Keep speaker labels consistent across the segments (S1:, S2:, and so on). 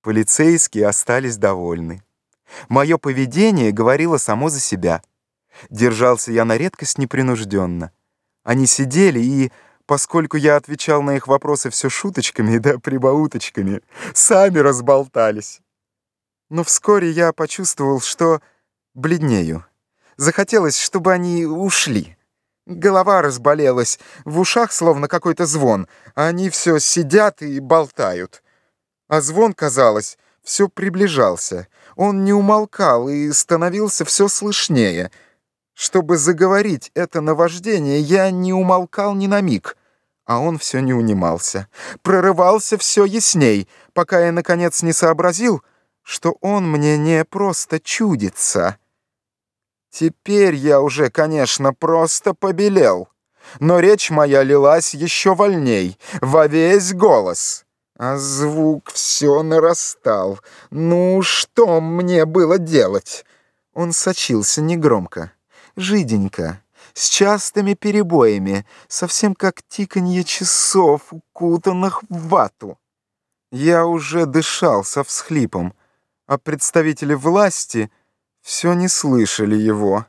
S1: Полицейские остались довольны. Мое поведение говорило само за себя. Держался я на редкость непринужденно. Они сидели и, поскольку я отвечал на их вопросы все шуточками да прибауточками, сами разболтались. Но вскоре я почувствовал, что бледнею. Захотелось, чтобы они ушли. Голова разболелась, в ушах словно какой-то звон, а они все сидят и болтают. А звон, казалось, все приближался. Он не умолкал и становился все слышнее. Чтобы заговорить это наваждение, я не умолкал ни на миг, а он все не унимался. Прорывался все ясней, пока я, наконец, не сообразил, что он мне не просто чудится. Теперь я уже, конечно, просто побелел, но речь моя лилась еще вольней, во весь голос. А звук все нарастал. Ну, что мне было делать? Он сочился негромко, жиденько, с частыми перебоями, совсем как тиканье часов, укутанных в вату. Я уже дышал со всхлипом, а представители власти все не слышали его.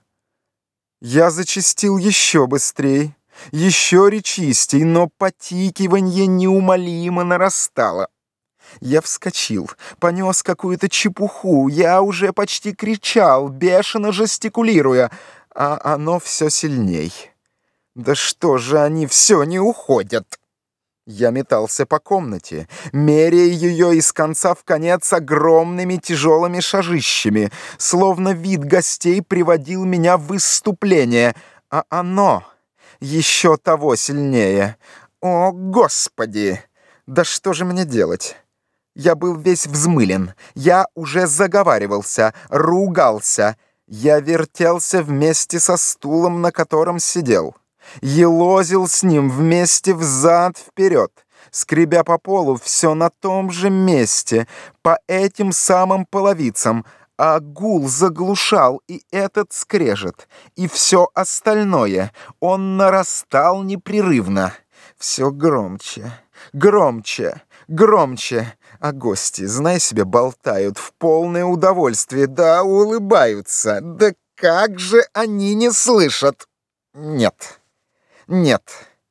S1: Я зачастил еще быстрей, еще речистей, но потикиванье неумолимо нарастало. Я вскочил, понес какую-то чепуху, я уже почти кричал, бешено жестикулируя, а оно все сильней. Да что же они все не уходят? Я метался по комнате, меряя ее из конца в конец огромными тяжелыми шажищами, словно вид гостей приводил меня в выступление, а оно еще того сильнее. О, Господи! Да что же мне делать? Я был весь взмылен, я уже заговаривался, ругался, я вертелся вместе со стулом, на котором сидел. Елозил с ним вместе взад-вперед, скребя по полу все на том же месте, по этим самым половицам, а гул заглушал и этот скрежет, и все остальное. Он нарастал непрерывно. Все громче, громче, громче. А гости, знай себе, болтают в полное удовольствие, да улыбаются. Да как же они не слышат? Нет. Нет,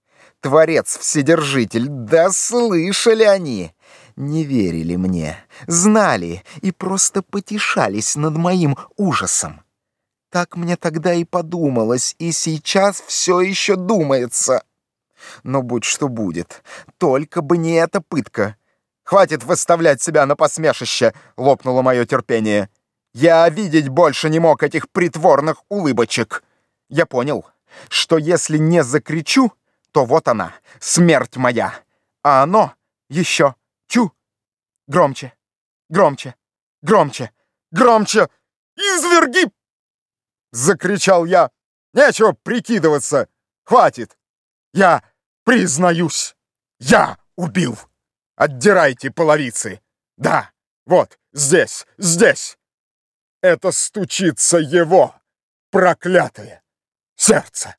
S1: Творец-Вседержитель, да слышали они, не верили мне, знали и просто потешались над моим ужасом. Так мне тогда и подумалось, и сейчас все еще думается. Но будь что будет, только бы не эта пытка. «Хватит выставлять себя на посмешище!» — лопнуло мое терпение. «Я видеть больше не мог этих притворных улыбочек. Я понял, что если не закричу, то вот она, смерть моя, а оно еще громче, громче, громче, громче. Изверги!» — закричал я. «Нечего прикидываться, хватит! Я признаюсь, я убил! Отдирайте половицы! Да, вот здесь, здесь! Это стучится его проклятое сердце!»